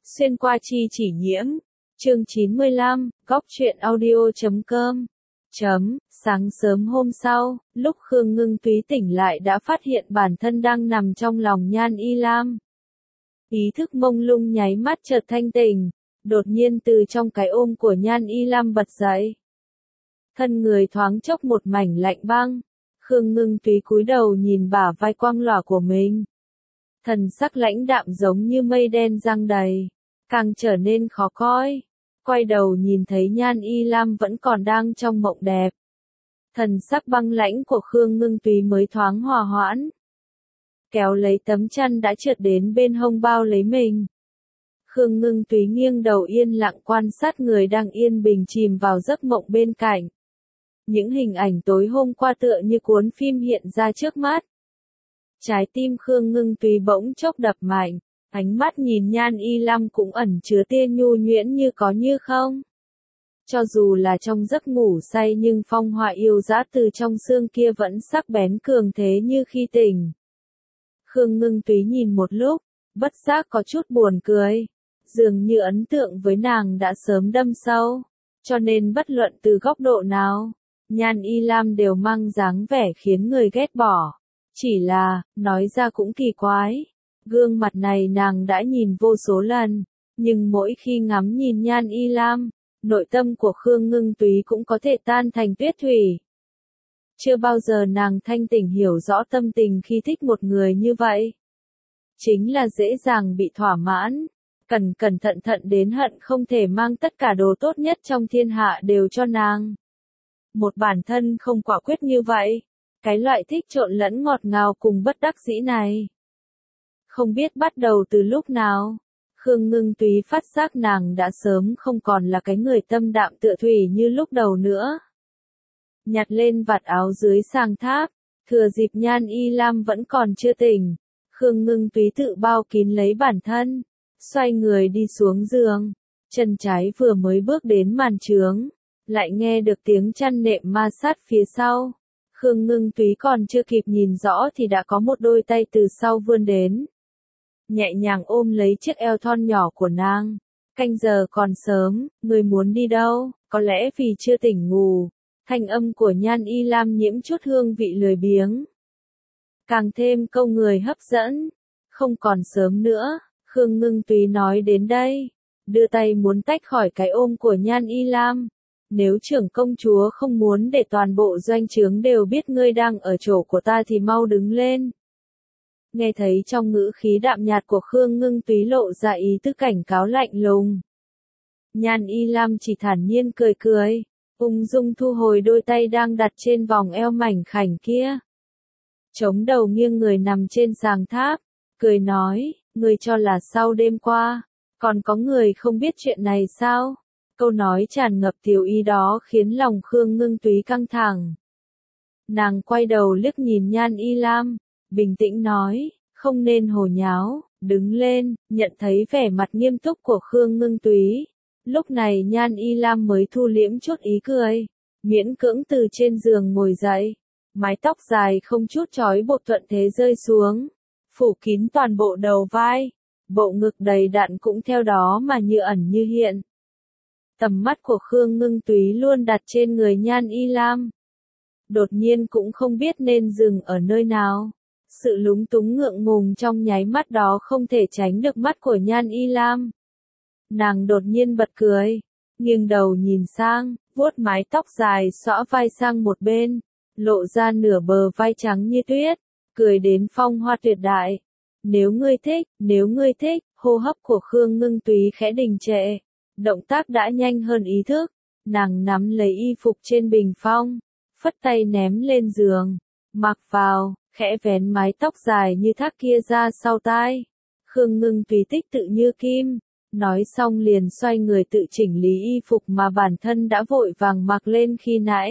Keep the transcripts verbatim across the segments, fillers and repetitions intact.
Xuyên qua chi chỉ nhiễm. Chương chín mươi lăm, góc truyện audio chấm com. Chấm, sáng sớm hôm sau, lúc Khương Ngưng Túy tỉnh lại đã phát hiện bản thân đang nằm trong lòng Nhan Y Lam. Ý thức mông lung nháy mắt chợt thanh tỉnh, đột nhiên từ trong cái ôm của Nhan Y Lam bật dậy. Thân người thoáng chốc một mảnh lạnh băng, Khương Ngưng Túy cúi đầu nhìn bả vai quang lòa của mình. Thần sắc lãnh đạm giống như mây đen giăng đầy, càng trở nên khó coi. Quay đầu nhìn thấy Nhan Y Lam vẫn còn đang trong mộng đẹp. Thần sắc băng lãnh của Khương Ngưng Túy mới thoáng hòa hoãn. Kéo lấy tấm chăn đã trượt đến bên hông bao lấy mình. Khương Ngưng Túy nghiêng đầu yên lặng quan sát người đang yên bình chìm vào giấc mộng bên cạnh. Những hình ảnh tối hôm qua tựa như cuốn phim hiện ra trước mắt. Trái tim Khương Ngưng Túy bỗng chốc đập mạnh, ánh mắt nhìn Nhan Y Lam cũng ẩn chứa tia nhu nhuyễn như có như không. Cho dù là trong giấc ngủ say nhưng phong họa yêu dã từ trong xương kia vẫn sắc bén cường thế như khi tỉnh. Khương Ngưng Túy nhìn một lúc, bất giác có chút buồn cười. Dường như ấn tượng với nàng đã sớm đâm sâu, cho nên bất luận từ góc độ nào, Nhan Y Lam đều mang dáng vẻ khiến người ghét bỏ. Chỉ là, nói ra cũng kỳ quái, gương mặt này nàng đã nhìn vô số lần, nhưng mỗi khi ngắm nhìn Nhan Y Lam, nội tâm của Khương Ngưng Túy cũng có thể tan thành tuyết thủy. Chưa bao giờ nàng thanh tỉnh hiểu rõ tâm tình khi thích một người như vậy. Chính là dễ dàng bị thỏa mãn, cẩn cẩn thận thận đến hận không thể mang tất cả đồ tốt nhất trong thiên hạ đều cho nàng. Một bản thân không quả quyết như vậy, cái loại thích trộn lẫn ngọt ngào cùng bất đắc dĩ này. Không biết bắt đầu từ lúc nào, Khương Ngưng Túy phát giác nàng đã sớm không còn là cái người tâm đạm tựa thủy như lúc đầu nữa. Nhặt lên vạt áo dưới sàng tháp, thừa dịp Nhan Y Lam vẫn còn chưa tỉnh, Khương Ngưng Túy tự bao kín lấy bản thân, xoay người đi xuống giường, chân trái vừa mới bước đến màn trướng, lại nghe được tiếng chăn nệm ma sát phía sau. Khương Ngưng Túy còn chưa kịp nhìn rõ thì đã có một đôi tay từ sau vươn đến. Nhẹ nhàng ôm lấy chiếc eo thon nhỏ của nàng. Canh giờ còn sớm, người muốn đi đâu? Có lẽ vì chưa tỉnh ngủ. Thanh âm của Nhan Y Lam nhiễm chút hương vị lười biếng. Càng thêm câu người hấp dẫn. Không còn sớm nữa, Khương Ngưng Túy nói đến đây. Đưa tay muốn tách khỏi cái ôm của Nhan Y Lam. Nếu trưởng công chúa không muốn để toàn bộ doanh trướng đều biết ngươi đang ở chỗ của ta thì mau đứng lên. Nghe thấy trong ngữ khí đạm nhạt của Khương Ngưng Túy lộ ra ý tứ cảnh cáo lạnh lùng. Nhan Y Lam chỉ thản nhiên cười cười, ung dung thu hồi đôi tay đang đặt trên vòng eo mảnh khảnh kia. Chống đầu nghiêng người nằm trên sàng tháp, cười nói, ngươi cho là sau đêm qua, còn có người không biết chuyện này sao? Câu nói tràn ngập tiểu ý đó khiến lòng Khương Ngưng Túy căng thẳng. Nàng quay đầu liếc nhìn Nhan Y Lam, bình tĩnh nói, không nên hồ nháo, đứng lên, nhận thấy vẻ mặt nghiêm túc của Khương Ngưng Túy. Lúc này Nhan Y Lam mới thu liễm chút ý cười, miễn cưỡng từ trên giường ngồi dậy, mái tóc dài không chút trói buộc thuận thế rơi xuống, phủ kín toàn bộ đầu vai, bộ ngực đầy đặn cũng theo đó mà như ẩn như hiện. Tầm mắt của Khương Ngưng Túy luôn đặt trên người Nhan Y Lam. Đột nhiên cũng không biết nên dừng ở nơi nào. Sự lúng túng ngượng ngùng trong nháy mắt đó không thể tránh được mắt của Nhan Y Lam. Nàng đột nhiên bật cười, nghiêng đầu nhìn sang, vuốt mái tóc dài xõa vai sang một bên, lộ ra nửa bờ vai trắng như tuyết, cười đến phong hoa tuyệt đại. Nếu ngươi thích, nếu ngươi thích, hô hấp của Khương Ngưng Túy khẽ đình trệ. Động tác đã nhanh hơn ý thức, nàng nắm lấy y phục trên bình phong, phất tay ném lên giường, mặc vào, khẽ vén mái tóc dài như thác kia ra sau tai. Khương Ngưng Túy tích tự như kim, nói xong liền xoay người tự chỉnh lý y phục mà bản thân đã vội vàng mặc lên khi nãy.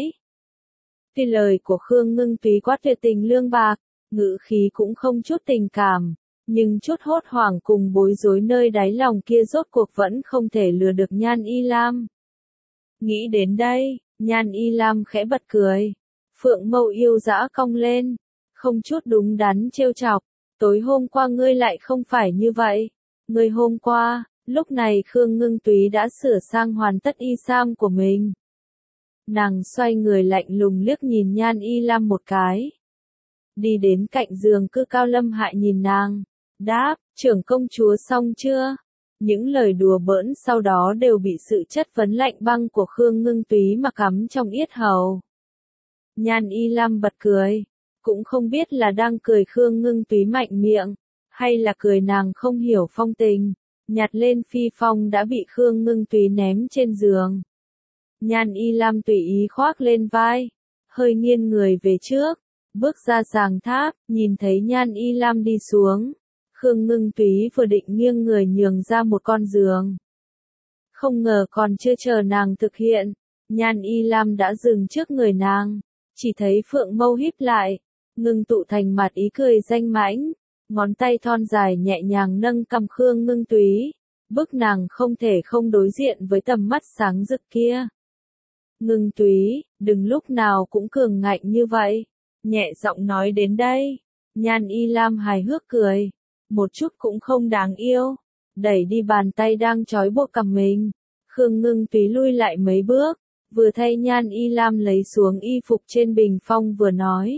Tuy lời của Khương Ngưng Túy quá tuyệt tình lương bạc, ngữ khí cũng không chút tình cảm. Nhưng chút hốt hoảng cùng bối rối nơi đáy lòng kia rốt cuộc vẫn không thể lừa được Nhan Y Lam. Nghĩ đến đây, Nhan Y Lam khẽ bật cười. Phượng mâu yêu dã cong lên. Không chút đúng đắn trêu chọc. Tối hôm qua ngươi lại không phải như vậy. Ngươi hôm qua, Lúc này Khương Ngưng Túy đã sửa sang hoàn tất y sam của mình. Nàng xoay người lạnh lùng liếc nhìn Nhan Y Lam một cái. Đi đến cạnh giường cư cao Lâm Hại nhìn nàng. Đáp, trưởng công chúa xong chưa? Những lời đùa bỡn sau đó đều bị sự chất vấn lạnh băng của Khương Ngưng Túy mà cắm trong yết hầu. Nhan Y Lam bật cười. Cũng không biết là đang cười Khương Ngưng Túy mạnh miệng, hay là cười nàng không hiểu phong tình. Nhặt lên phi phong đã bị Khương Ngưng Túy ném trên giường. Nhan Y Lam tùy ý khoác lên vai, hơi nghiêng người về trước, bước ra giường tháp, nhìn thấy Nhan Y Lam đi xuống. Khương Ngưng Túy vừa định nghiêng người nhường ra một con giường. Không ngờ còn chưa chờ nàng thực hiện, Nhan Y Lam đã dừng trước người nàng, chỉ thấy phượng mâu híp lại, ngưng tụ thành mặt ý cười danh mãnh, ngón tay thon dài nhẹ nhàng nâng cằm Khương Ngưng Túy, bức nàng không thể không đối diện với tầm mắt sáng rực kia. Ngưng Túy, đừng lúc nào cũng cường ngạnh như vậy, nhẹ giọng nói đến đây. Nhan Y Lam hài hước cười, một chút cũng không đáng yêu, đẩy đi bàn tay đang trói buộc cằm mình. Khương Ngưng Túy lui lại mấy bước, vừa thay Nhan Y Lam lấy xuống y phục trên bình phong vừa nói.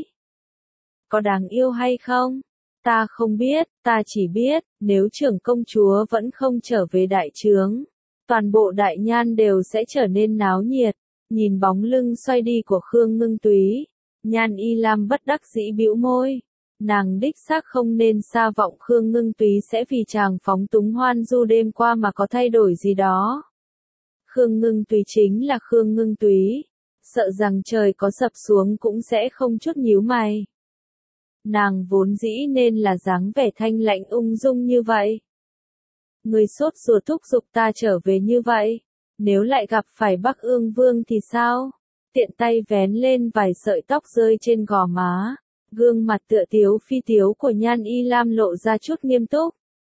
Có đáng yêu hay không? Ta không biết, ta chỉ biết, nếu trưởng công chúa vẫn không trở về đại trướng, toàn bộ đại nhan đều sẽ trở nên náo nhiệt. Nhìn bóng lưng xoay đi của Khương Ngưng Túy, Nhan Y Lam bất đắc dĩ bĩu môi. Nàng đích xác không nên xa vọng Khương Ngưng Túy sẽ vì chàng phóng túng hoan du đêm qua mà có thay đổi gì đó. Khương Ngưng Túy chính là Khương Ngưng Túy, sợ rằng trời có sập xuống cũng sẽ không chút nhíu mày. Nàng vốn dĩ nên là dáng vẻ thanh lạnh ung dung như vậy. Người sốt ruột thúc giục ta trở về như vậy, nếu lại gặp phải Bắc Ương Vương thì sao? Tiện tay vén lên vài sợi tóc rơi trên gò má, gương mặt tựa tiếu phi tiếu của Nhan Y Lam lộ ra chút nghiêm túc.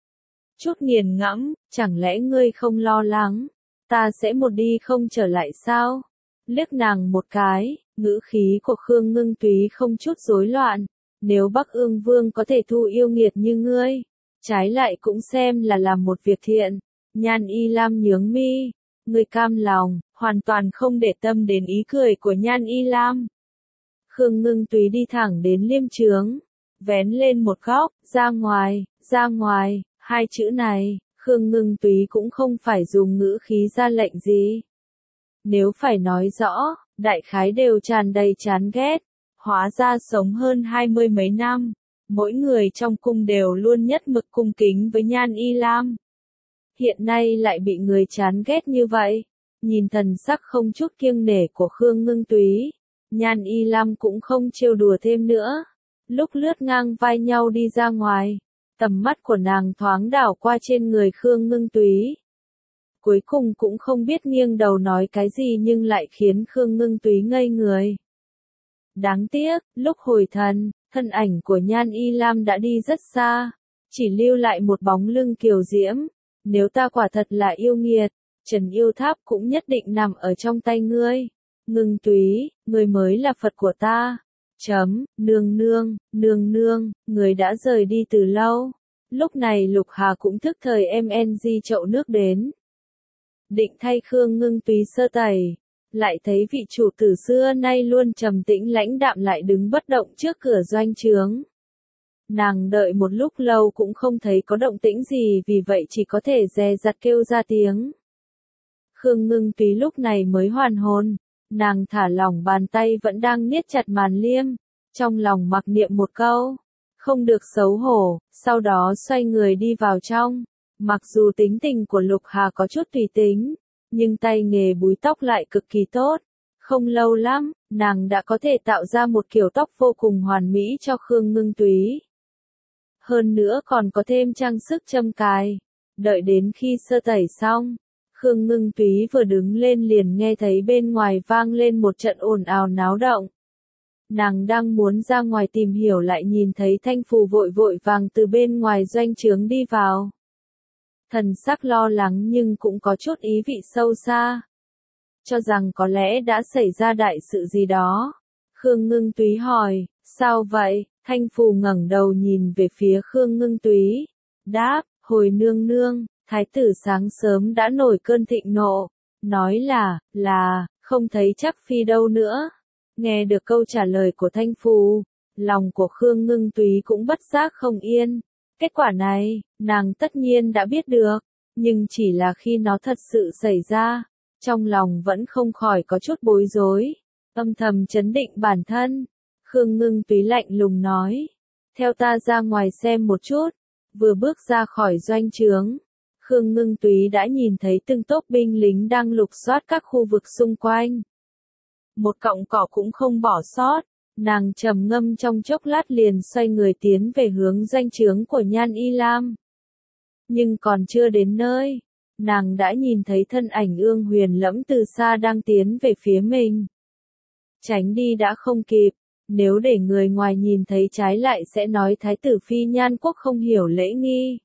Chút nghiền ngẫm, chẳng lẽ ngươi không lo lắng, ta sẽ một đi không trở lại sao? Liếc nàng một cái, ngữ khí của Khương Ngưng Túy không chút rối loạn. Nếu Bắc Ương Vương có thể thu yêu nghiệt như ngươi, trái lại cũng xem là làm một việc thiện. Nhan Y Lam nhướng mi, ngươi cam lòng, hoàn toàn không để tâm đến ý cười của Nhan Y Lam. Khương Ngưng Túy đi thẳng đến liêm trướng, vén lên một góc, ra ngoài, ra ngoài, hai chữ này, Khương Ngưng Túy cũng không phải dùng ngữ khí ra lệnh gì. Nếu phải nói rõ, đại khái đều tràn đầy chán ghét. Hóa ra sống hơn hai mươi mấy năm, mỗi người trong cung đều luôn nhất mực cung kính với Nhan Y Lam. Hiện nay lại bị người chán ghét như vậy, nhìn thần sắc không chút kiêng nể của Khương Ngưng Túy, Nhan Y Lam cũng không trêu đùa thêm nữa. Lúc lướt ngang vai nhau đi ra ngoài, tầm mắt của nàng thoáng đảo qua trên người Khương Ngưng Túy. Cuối cùng cũng không biết nghiêng đầu nói cái gì nhưng lại khiến Khương Ngưng Túy ngây người. Đáng tiếc, lúc hồi thần, thân ảnh của Nhan Y Lam đã đi rất xa, chỉ lưu lại một bóng lưng kiều diễm. Nếu ta quả thật là yêu nghiệt, Trần Yêu Tháp cũng nhất định nằm ở trong tay ngươi. Ngưng Túy, ngươi mới là Phật của ta. Chấm, nương nương, nương nương, người đã rời đi từ lâu. Lúc này Lục Hà cũng thức thời em en giê chậu nước đến. Định thay Khương Ngưng Túy sơ tẩy. Lại thấy vị chủ tử xưa nay luôn trầm tĩnh lãnh đạm lại đứng bất động trước cửa doanh trướng. Nàng đợi một lúc lâu cũng không thấy có động tĩnh gì vì vậy chỉ có thể dè dặt kêu ra tiếng. Khương Ngưng Túy lúc này mới hoàn hồn, nàng thả lỏng bàn tay vẫn đang niết chặt màn liêm, trong lòng mặc niệm một câu, không được xấu hổ, sau đó xoay người đi vào trong. Mặc dù tính tình của Lục Hà có chút tùy tính, nhưng tay nghề búi tóc lại cực kỳ tốt. Không lâu lắm, nàng đã có thể tạo ra một kiểu tóc vô cùng hoàn mỹ cho Khương Ngưng Túy. Hơn nữa còn có thêm trang sức châm cài. Đợi đến khi sơ tẩy xong, Khương Ngưng Túy vừa đứng lên liền nghe thấy bên ngoài vang lên một trận ồn ào náo động. Nàng đang muốn ra ngoài tìm hiểu lại nhìn thấy Thanh Phù vội vội vàng từ bên ngoài doanh trướng đi vào. Thần sắc lo lắng nhưng cũng có chút ý vị sâu xa. Cho rằng có lẽ đã xảy ra đại sự gì đó. Khương Ngưng Túy hỏi, sao vậy? Thanh Phù ngẩng đầu nhìn về phía Khương Ngưng Túy. Đáp, hồi nương nương, Thái tử sáng sớm đã nổi cơn thịnh nộ, nói là, là, không thấy chắc phi đâu nữa. Nghe được câu trả lời của Thanh Phù, lòng của Khương Ngưng Túy cũng bất giác không yên. Kết quả này, nàng tất nhiên đã biết được, nhưng chỉ là khi nó thật sự xảy ra, trong lòng vẫn không khỏi có chút bối rối, âm thầm chấn định bản thân. Khương Ngưng Túy lạnh lùng nói, theo ta ra ngoài xem một chút. Vừa bước ra khỏi doanh trướng, Khương Ngưng Túy đã nhìn thấy từng tốp binh lính đang lục soát các khu vực xung quanh. Một cọng cỏ cũng không bỏ sót, nàng trầm ngâm trong chốc lát liền xoay người tiến về hướng doanh trướng của Nhan Y Lam. Nhưng còn chưa đến nơi, nàng đã nhìn thấy thân ảnh Ương Huyền Lẫm từ xa đang tiến về phía mình. Tránh đi đã không kịp, nếu để người ngoài nhìn thấy trái lại sẽ nói Thái tử Phi Nhan Quốc không hiểu lễ nghi.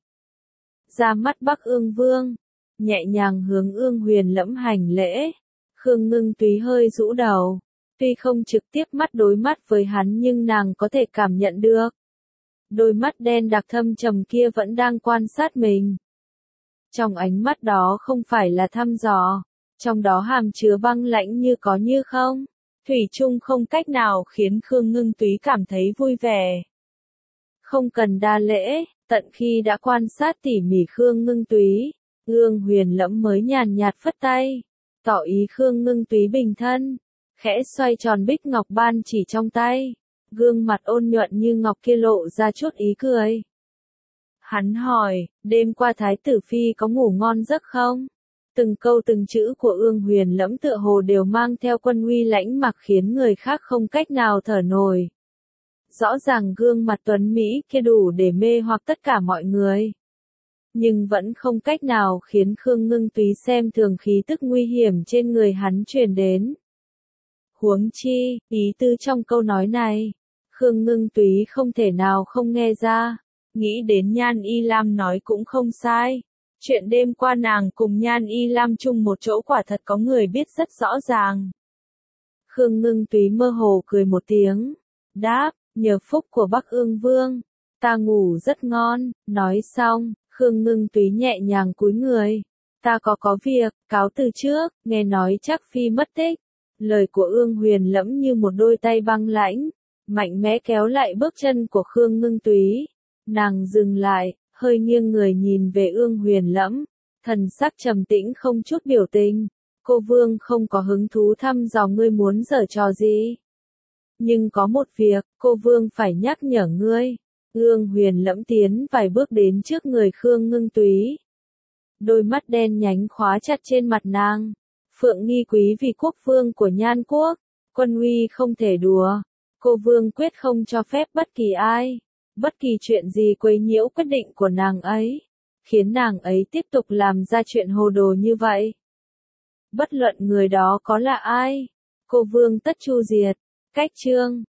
Ra mắt Bắc Ương Vương, nhẹ nhàng hướng Ương Huyền Lẫm hành lễ. Khương Ngưng Túy hơi rũ đầu, tuy không trực tiếp mắt đối mắt với hắn nhưng nàng có thể cảm nhận được. Đôi mắt đen đặc thâm trầm kia vẫn đang quan sát mình. Trong ánh mắt đó không phải là thăm dò, trong đó hàm chứa băng lãnh như có như không. Thủy chung không cách nào khiến Khương Ngưng Túy cảm thấy vui vẻ. Không cần đa lễ, tận khi đã quan sát tỉ mỉ Khương Ngưng Túy, Ương Huyền Lẫm mới nhàn nhạt phất tay, tỏ ý Khương Ngưng Túy bình thân, khẽ xoay tròn bích ngọc ban chỉ trong tay, gương mặt ôn nhuận như ngọc kia lộ ra chút ý cười. Hắn hỏi, đêm qua Thái tử Phi có ngủ ngon giấc không? Từng câu từng chữ của Ương Huyền Lẫm tựa hồ đều mang theo quân uy lãnh mặc khiến người khác không cách nào thở nổi. Rõ ràng gương mặt tuấn Mỹ kia đủ để mê hoặc tất cả mọi người. Nhưng vẫn không cách nào khiến Khương Ngưng Túy xem thường khí tức nguy hiểm trên người hắn truyền đến. Huống chi, ý tứ trong câu nói này, Khương Ngưng Túy không thể nào không nghe ra, nghĩ đến Nhan Y Lam nói cũng không sai. Chuyện đêm qua nàng cùng Nhan Y Lam chung một chỗ quả thật có người biết rất rõ ràng. Khương Ngưng Túy mơ hồ cười một tiếng, đáp, nhờ phúc của Bắc Ương Vương, ta ngủ rất ngon. Nói xong, Khương Ngưng Túy nhẹ nhàng cúi người, ta có có việc, cáo từ trước. Nghe nói chắc phi mất tích, lời của Ương Huyền Lẫm như một đôi tay băng lãnh, mạnh mẽ kéo lại bước chân của Khương Ngưng Túy. Nàng dừng lại, hơi nghiêng người nhìn về Ương Huyền Lẫm, thần sắc trầm tĩnh không chút biểu tình. Cô Vương không có hứng thú thăm dò ngươi muốn giở trò gì. Nhưng có một việc, cô Vương phải nhắc nhở ngươi. Ương Huyền Lẫm tiến vài bước đến trước người Khương Ngưng Túy. Đôi mắt đen nhánh khóa chặt trên mặt nàng. Phượng nghi quý vì quốc vương của Nhan Quốc, quân uy không thể đùa. Cô Vương quyết không cho phép bất kỳ ai, bất kỳ chuyện gì quấy nhiễu quyết định của nàng ấy, khiến nàng ấy tiếp tục làm ra chuyện hồ đồ như vậy. Bất luận người đó có là ai, cô Vương tất chu diệt. Cách chương